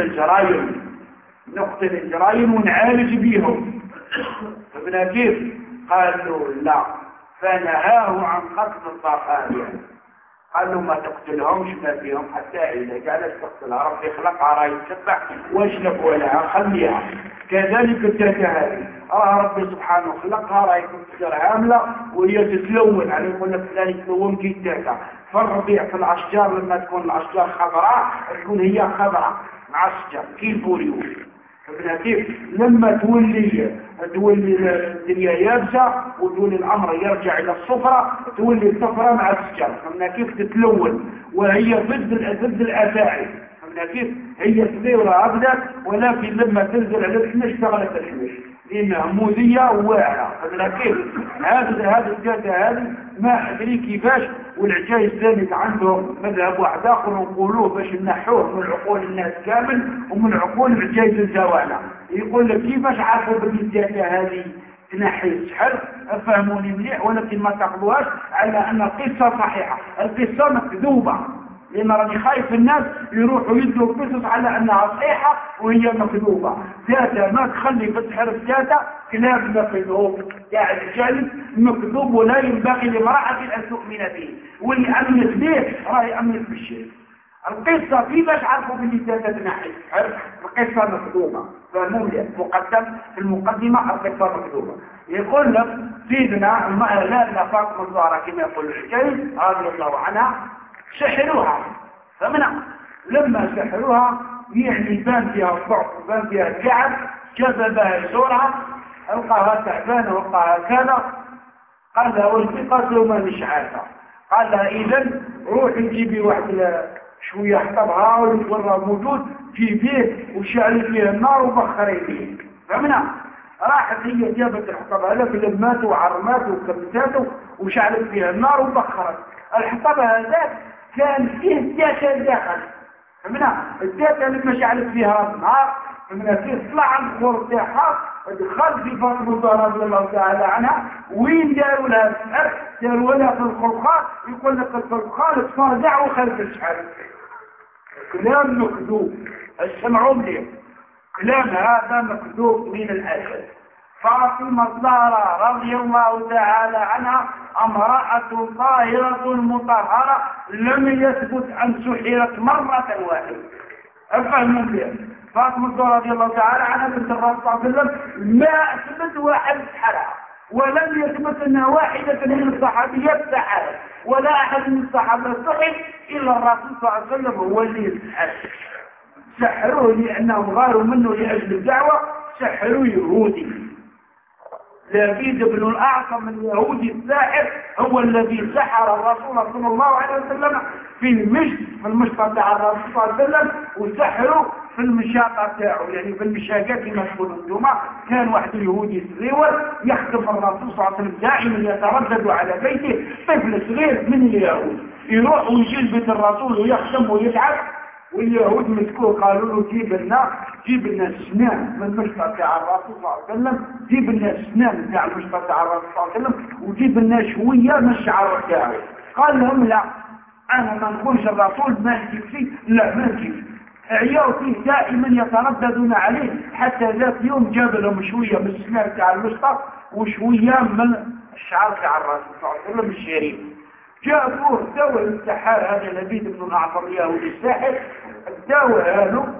الجرايم ونعالج بيهم. فابن كيف قالوا لا، فنهاه عن قتل الضفادع. قالوا ما تقتلهمش ما فيهم حتى إذا جعلت تقتلها ربي خلقها راهي تسبح واشلك ولها خليها. كذلك التاتا هذه ربي سبحانه خلقها راهي تصير هاملة وهي تتلون، يعني يقول لك فلان يتلون كي التاتا. فالربيع في الأشجار لما تكون الأشجار خضراء تكون هي خضراء مع الشجر كي البوريو. فبنا كيف لما تولي الدنيا يابسة وتولي الأمر يرجع إلى الصفرة تولي الصفرة مع الشجر. فبنا كيف تتلون وهي ضد الأفاعي. فبنا كيف هي صغيرة أبدا ولكن لما تنزل على الحمش اشتغلت الحمش لأنها موذية وواعرة. فبنا كيف هذا الجادة هذه ما أدري كيفاش. والعجائز ذلك عندهم مذهب واحد آخر ونقولوه باش نحوه من عقول الناس كامل ومن عقول العجائز الزوانة. يقول لك كيفاش عرفوا بالجادة هذه تنحي السحر؟ أفهموني مليح ولكن ما تاخذوهاش على أن القصة صحيحة. القصة مكذوبة لأن راني خايف الناس يروحوا يدلوا القصص على أنها صحيحة وهي مكذوبة. تاتا ما تخلي بالسحر في تاتا كلام مكذوب، يعني الجانب مكذوب ولا ينبغي لامرأة أن تؤمن به، واللي أمنت به راهي أمنت بالشيء. القصة كيفاش عرفوا باللي تاتا تنحي السحر؟ القصة مكذوبة. فمولى مقدم في المقدمة القصة مكذوبة. يقول لك سيدنا لا فاطمة الزهراء كما يقول الحجاج رضي الله عنها سحروها. فمنع لما سحروها يعني بان فيها الضعف وبان فيها التعب جذبها يزورها ألقاها تعبانة وقاها كذا. قال لها والتقاس وما مش عارفة. قال لها إذن روحي جيبي واحد شوية حطبها والورا موجود جيبيه وشعلي فيه النار وبخري فيه. فهمنا؟ راحت هي جابت الحطب هذا في لماته وعرماته وكبساته وشعلت فيها النار وبخرت. الحطب هذا كان فيه الداتا داخل. فهمنا؟ الداتا لما شعلت فيها النار فهمنا فيه طلع الخور تاعها ودخل في فاطمة رضي الله تعالى عنها. وين داروا لها السحر؟ داروا لها في الخلقات. يقول لك الخلقات تفرجع وخلف السحر. كلام مكذوب. اسمعوا لي، كلام هذا مكذوب من الأسد. فاطمة الزهراء رضي الله تعالى عنها امرأة طاهرة مطهرة لم يثبت أن سحرت مرة واحدة. افهموا لي، فاطمة الزهراء رضي الله تعالى عنها بنت الرسول صلى الله عليه وسلم ما اثبت واحد سحرها، ولم يثبت أنها واحدة من الصحابيات سحرت، ولا أحد من الصحابة سحر إلا الرسول صلى الله عليه وسلم هو اللي سحر. سحروه لأنهم غاروا منه لأجل الدعوة، سحروا يهودي. لبيد بن الأعصم اليهودي الساحر هو الذي سحر الرسول صلى الله عليه وسلم في المشط بتاع الرسول صلى الله عليه وسلم، وسحروا في المشاقة بتاعه، يعني في المشاقات كما تقولوا انتم. كان واحد اليهودي صغير يخدم الرسول صلى الله عليه وسلم دائما، يتردد على بيته، طفل صغير من اليهود يروح ويجي لبيت الرسول ويخدم ويتعب، واليهود مسكوه قالوا له جيب لنا السنان من المشطة بتاع الرسول صلى الله عليه وسلم، جيب لنا السنان بتاع المشطة بتاع الرسول صلى الله عليه وسلم، وجيب لنا شوية من الشعر بتاعه. قال لهم لا، انا ما نكونش الرسول ما نجيب فيه، لا ما نجيب. عياو فيه دائما يترددون عليه، حتى ذات يوم جاب لهم شوية من السنان بتاع المشطة وشوية من الشعر بتاع الرسول صلى الله عليه وسلم الشريف. جابوه دواء السحار هذا لبيد بن الأعصم اليهودي الساحر. الدواء هذا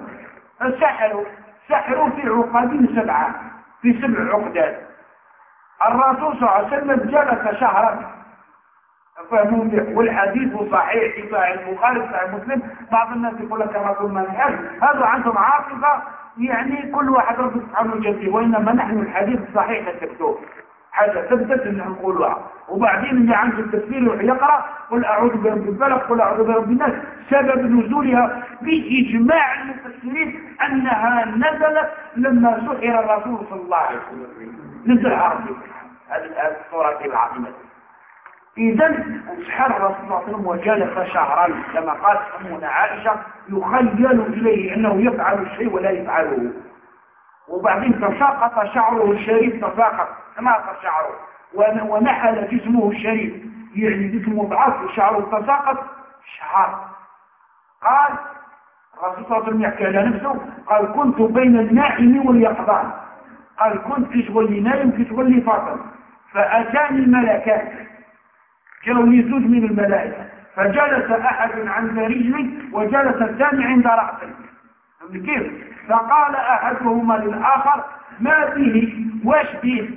سحروا في عقدين 7 في 7 عقدات. الرسول صلى الله عليه وسلم جلس شهرا. فهمون به، والحديث صحيح في صحيح البخاري صحيح مسلم. بعض الناس يقول لك الرسول ما نحن، هذا عندهم عاطفة، يعني كل واحد رب سبحانه وتعالى، وإنما نحن الحديث الصحيح الدكتور حاجة ثبتت ان نقولها. وبعدين اللي عنده التفسير يقرأ قل اعوذ برب الفلق قل اعوذ برب الناس. سبب نزولها باجماع المفسرين انها نزلت لما سحر الرسول صلى الله عليه وسلم، نزل عربي هذه الصورة العظيمة. اذا سحر الرسول صلى الله عليه وسلم وجلس شهرا كما قالت امنا عائشة يخيل اليه انه يفعل الشيء ولا يفعله. وبعدين تساقط شعره الشريف، تساقط تناقص شعره ونحل جسمه الشريف، يعني جسمه ضعف وشعره تساقط شعر. قال الرسول صلى الله عليه وسلم يحكي على نفسه، قال كنت بين النائم واليقظان. قال كنت كتولي نايم كتولي فاطم، فأتاني الملكات، جاءوني زوج من الملائكة، فجلس أحد عند رجلي وجلس الثاني عند رأسي. كيف؟ فقال أحدهما للآخر ما به، وش به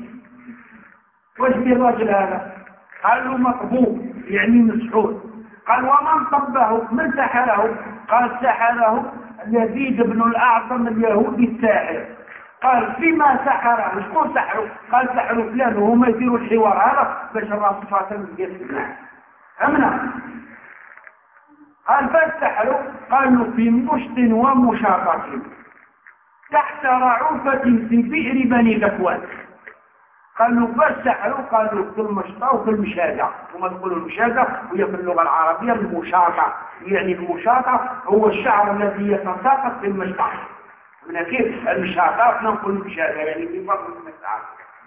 الرجل هذا؟ قال له مطبوب يعني مسحور. قال ومن طبه؟ من سحره؟ قال سحره يزيد بن الأعصم اليهودي الساحر. قال فيما سحره؟ شكون سحره؟ قال سحره فلان، وهما يديروا الحوار هذا باش الرسول صلى الله عليه وسلم يسمع. أمنا قال فاستحلوا، قالوا في مشط ومشاطة تحت رعوفة في بئر بني ذكوان. قالوا فاستحلوا، قالوا في المشطة وفي المشاطة. وما تقولوا المشاطة وهي في اللغة العربية المشاطة، يعني المشاطة هو الشعر الذي يتساقط في المشطة. من كيف المشاطة نقول المشاطة يعني في فضل المشطة.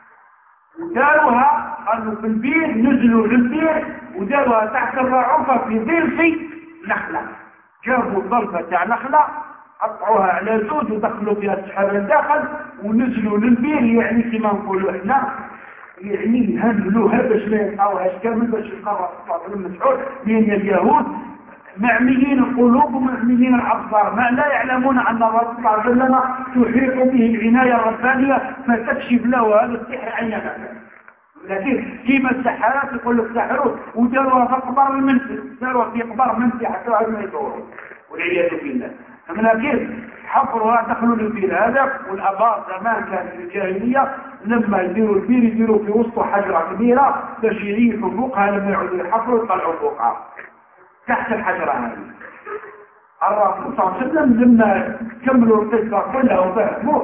وداروها قالوا في البير، نزلوا للبير وداروها تحت الرعوفة في ضلف نخلة. جابوا الضلفة تاع نخلة قطعوها على زوج ودخلوا فيها السحر الداخل ونزلوا للبير، يعني كما نقولوا احنا يعني هنلوها باش ما يلقاوهاش كامل باش يلقاوها في المسعود، لان اليهود معميين القلوب ومعميين الابصار، ما لا يعلمون ان الرسول صلى الله عليه وسلم تحيط به العنايه الربانيه فتكشف له هذا السحر عن يده. لكن كيما السحرات يقول لك سحروا وداروها في قبر المنسي، داروها في قبر منسي حتى واحد ما يدوروا والعياذ بالله. من كيف حفرها دخلوا للبير هذا. والابار زمان كان في الجاهليه لما يديروا البير يديروا في وسطه حجره كبيره باش يريحوا فوقها، لما يعودوا يحفروا يطلعوا فوقها تحت الحجره هذه. الرسول صلى الله عليه وسلم لما كملوا القصه كلها وفهموا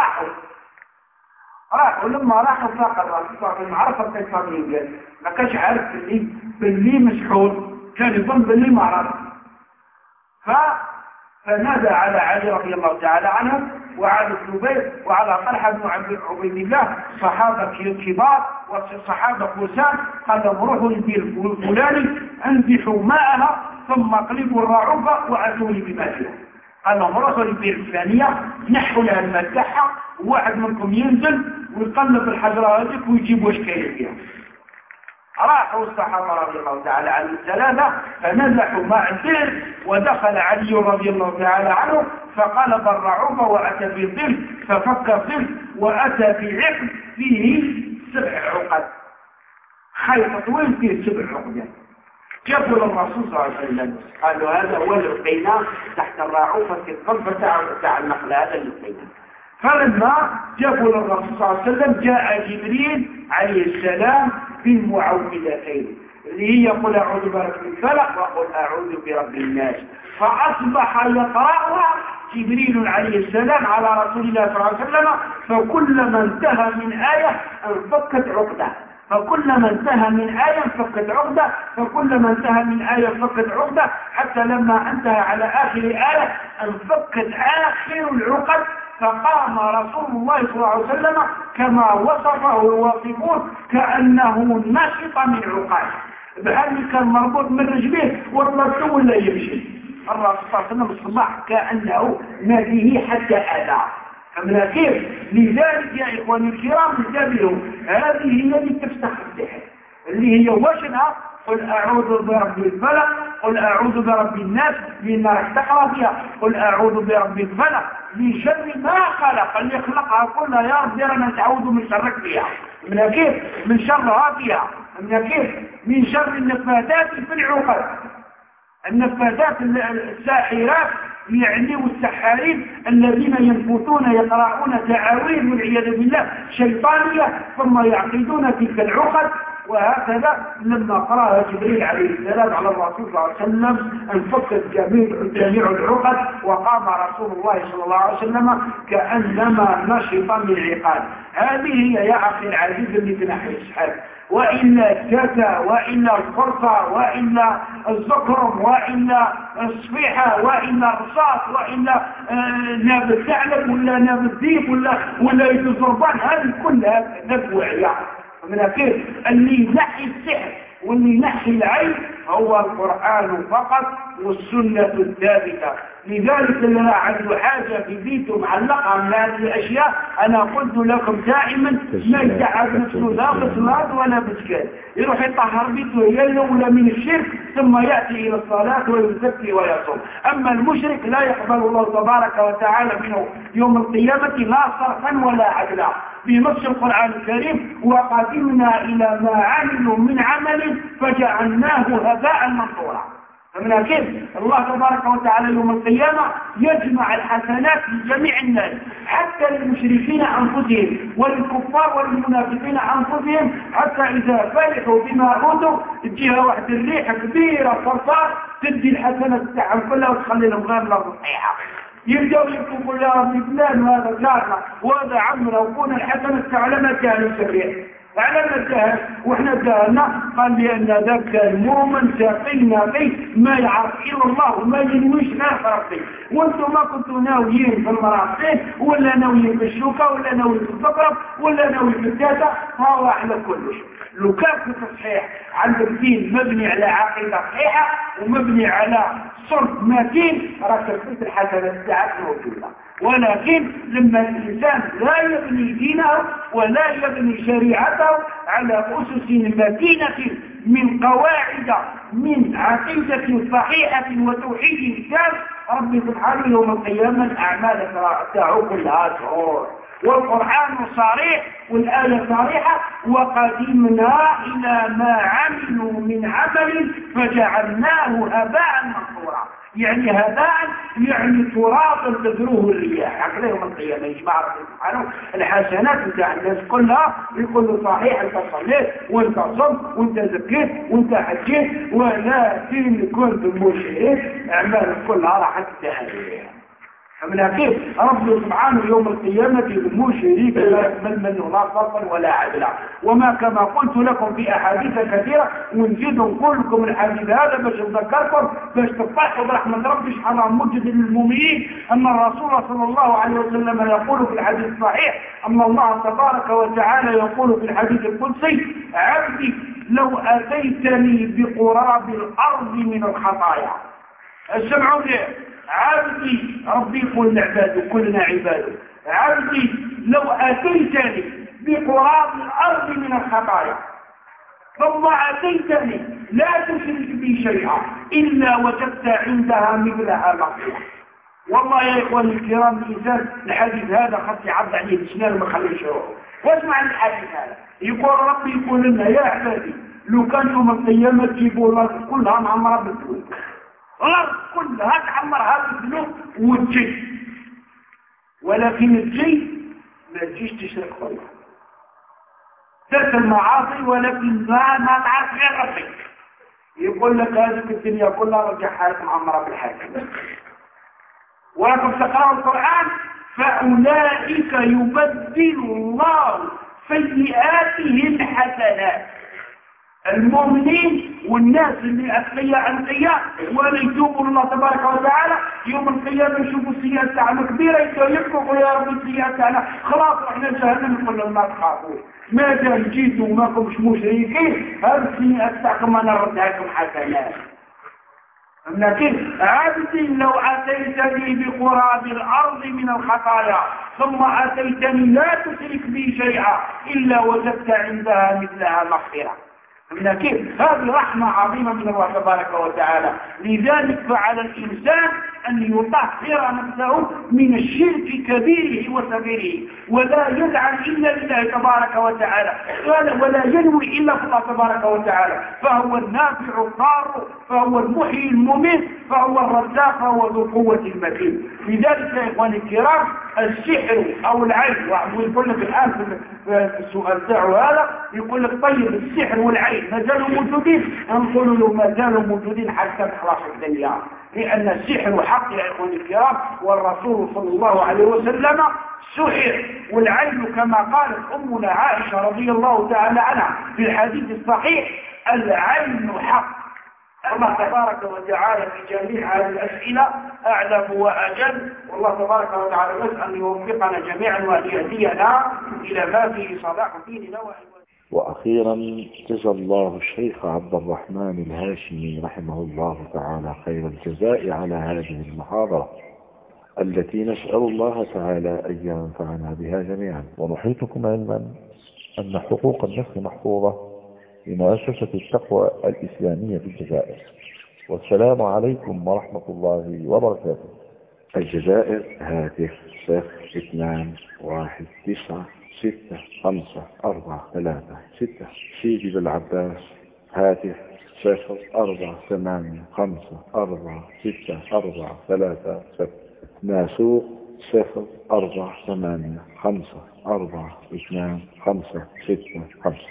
راحوا لما راحوا فاق الرسول صلى الله عليه وسلم عرف القصه قال ما كانش عارف باللي مسحور، كان يظن باللي معرض. فنادى على علي رضي الله تعالى عنه وعلى الزبير وعلى طلحه بن عبيد الله صحابه كبار وصحابه فرسان، قال لهم روحوا للبير الفلاني انزحوا ماءها ثم اقلبوا الرعوبه واتوني بما فيها. قال لهم روحوا للبير الثانيه نحوا لها الماء تاعها وواحد منكم ينزل ويقلب الحجره هذيك ويجيب واش كاين فيها. راحوا الصحابة رضي الله تعالى عنهم الثلاثة فنزحوا مع البئر، ودخل علي رضي الله تعالى عنه فقلب الرعوبة وأتى بالظل ففك الظل وأتى بعقد فيه 7 عقد، خيط طويل فيه 7 عقد. جابوا للرسول صلى الله عليه وسلم قالوا هذا هو اللي لقيناه تحت الرعوبة في القلب تاع النخلة، هذا اللي لقيناه. فلما جابوا للرسول صلى الله عليه وسلم جاء جبريل عليه السلام بالمعوذتين اللي هي قل اعوذ برب الفلق وقل اعوذ برب الناس، فاصبح يقراها جبريل عليه السلام على رسول الله صلى الله عليه وسلم، فكلما انتهى من آية انفكت عقدة، فكلما انتهى من آية انفكت عقدة، فكلما انتهى من آية انفكت عقدة، حتى لما انتهى على آخر آية انفكت آخر العقد. فقام رسول الله صلى الله عليه وسلم كما وصفه الواصفون كأنه نشط من عقال، بحال كان مربوط من رجليه والرسول ولا يمشي. الرسول صلى الله عليه وسلم الصباح كأنه ما فيه حتى أذى. فمن كيف؟ لذلك يا إخواني الكرام انتبهوا، هذه هي اللي تفتح السحر اللي هي وشنها قل أعوذ برب الفلق قل أعوذ برب الناس، لأن راح تقرأ فيها قل أعوذ برب الفلق من شر ما خلق، اللي خلقها كلها يا رب أنا تعوذ من شرك فيها. من كيف؟ من شرها فيها. من كيف؟ من شر النفاثات في العقد، النفاثات الساحرات يعني والسحارين الذين ينفثون يقرؤون تعاويذ والعياذ بالله شيطانية ثم يعقدون تلك العقد. وهكذا لما قرأها جبريل عليه السلام على الرسول صلى الله عليه وسلم انفكت جميع العقد، وقام رسول الله صلى الله عليه وسلم كأنما نشط من عقال. هذه هي يا أخي العزيز اللي تنحي السحر، وإلا الجزا وإلا الفرصة وإلا الزكرم وإلا الصفيحة وإلا الرصاص وإلا ناب الثعلب ولا ناب الذيب ولا يد الزربان، هذه كلها نبوعية. من كيف؟ اللي ينحي السحر واللي ينحي العين هو القرآن فقط والسنة الثابتة. لذلك اللي لا عنده حاجة في بيته معلقة من هذه الأشياء أنا قلت لكم دائما ما يتعب نفسه لا بصلاة ولا بسكات، يروح يطهر بيته يلولا من الشرك ثم يأتي إلى الصلاة ويزكي ويصوم. أما المشرك لا يقبل الله تبارك وتعالى منه يوم القيامة لا صرفا ولا عدلا. بنص القرآن الكريم وقدمنا إلى ما عملوا من عمل فجعلناه هباء منثورا. فمن كيف؟ الله تبارك وتعالى يوم القيامة يجمع الحسنات لجميع الناس حتى للمشركين أنفسهم وللكفار والمنافقين أنفسهم، حتى إذا فرحوا بما أوتوا تجيها واحد الريحة كبيرة صرصار تدي الحسنات تاعهم كلها وتخلي لهم غير الأرض صحيحة. يرجعوا يكتبوا يا ربي فلان وهذا جارنا وهذا عمنا وكون الحسنة تعلمها كان سريع على الجهل واحنا جهلنا. قال لأن ذاك المؤمن ساقينا فيه ما يعرف إلا الله وما ينويش آخر ربي، وانتم ما كنتوا ناويين في المراقين ولا ناويين في الشوكة ولا ناويين في الضرب ولا ناويين في الدادة، هو أحلى كلش. لو كان في تصحيح عند الدين مبني على عقيدة صحيحة ومبني على صرف متين راك تثبت الحسنات تاعك موجودة. ولكن لما الإنسان لا يبني دينه ولا يبني شريعته على أسس متينة من قواعد من عقيدة صحيحة وتوحيد تام، ربي سبحانه يوم القيامة الأعمال تاعه كلها شرور. والقرآن صريح والآية صريحة وقدمنا إلى ما عملوا من عمل فجعلناه هباء منثورا. يعني هباء يعني ترابا تذروه الرياح. هكذا يوم القيامة يجمع ربنا سبحانه الحسنات بتاع الناس كلها، يقول له صحيح انت صليت وانت صمت وانت زكيت وانت حجيت، ولكن كنت مشرك، اعمالك كلها راح تنتهي. من كيف رب سبحانه يوم القيامة مو شريك لا يقبل منه لا صرفا ولا عدلا. وما كما قلت لكم في أحاديث كثيرة، ونزيد نقول لكم الحديث هذا باش نذكركم باش تفرحوا برحمة ربي سبحانه موجد للمؤمنين، أن الرسول صلى الله عليه وسلم يقول في الحديث الصحيح أن الله تبارك وتعالى يقول في الحديث القدسي: عبدي لو أتيتني بقراب الأرض من الخطايا. اسمعوا ليه؟ عبدي، ربي يقول لعباده كلنا عباده، عبدي لو أتيتني بقراب الأرض من الخطايا ثم أتيتني لا تشرك بي شيئا إلا وجدت عندها مثلها مغفرة. والله يا إخواني الكرام الإنسان الحديث هذا خط يعض عليه بسنان وما خليه يشعر. واسمع الحديث هذا، يقول ربي يقول لنا: يا عبادي لو كان يوم القيامة تجيبوا الله كلها معمرة بالذنوب، الأرض كلها تعمرها بالذنوب وتجي، ولكن تجي ما تجيش تشرك بالله، ترك المعاصي ولكن ما تعرف غير ربك. يقول لك هذه الدنيا كلها رجعها لك معمرة بالحاكم. ولكم تقرأوا القرآن: فأولئك يبدل الله سيئاتهم حسنات. المؤمنين والناس اللي أتقياء ولا يتوبوا الله تبارك وتعالى يوم القيامة يشوفوا السيئات تاعنا كبيرة، يبكوا: يا رب السيئات تاعنا خلاص احنا جهنم. نقول لهم: ما تخافوا، ما دام جيتوا وما كنتش مشركين هذه السيئات تاعكم انا نردها لكم حسنات. لكن عبدي لو أتيتني بقراب الأرض من الخطايا ثم أتيتني لا تشرك بي شيئا إلا وجدت عندها مثلها مغفرة. لكن هذه رحمة عظيمة من الله تبارك وتعالى. لذلك فعلى الإنسان أن يطهر نفسه من الشرك كبيره وصغيره، ولا يدعى إلا لله تبارك وتعالى، ولا ينوي إلا في الله تبارك وتعالى. فهو النافع الضار، فهو المحيي المميت، فهو الرزاق، فهو ذو القوة المتين. لذلك يا إخواني الكرام السحر أو العين، ويقول لك الآن في السؤال تاعه هذا يقول لك: طيب السحر والعين ما زالوا موجودين؟ نقول له: ما زالوا موجودين حتى تخلص الدنيا، لأن السحر حق يا إخواني الكرام، والرسول صلى الله عليه وسلم سحر. والعين كما قالت أمنا عائشة رضي الله تعالى عنها في الحديث الصحيح: العين حق. الله تبارك وتعالى في جميع هذه الأسئلة أعلم وأجل، والله تبارك وتعالى نسأل أن يوفقنا جميعا وأن يهدينا إلى ما فيه صلاح ديننا. وأخيرا جزا الله الشيخ عبد الرحمن الهاشمي رحمه الله تعالى خير الجزاء على هذه المحاضرة التي نسأل الله تعالى أن ينفعنا بها جميعا. ونحيطكم علما أن حقوق النفس محفوظة لمؤسسة التقوى الإسلامية في الجزائر. والسلام عليكم ورحمة الله وبركاته. الجزائر هاتف 0219654336. سيدي بالعباس هاتف 0485464337. ناسوق 0485422565.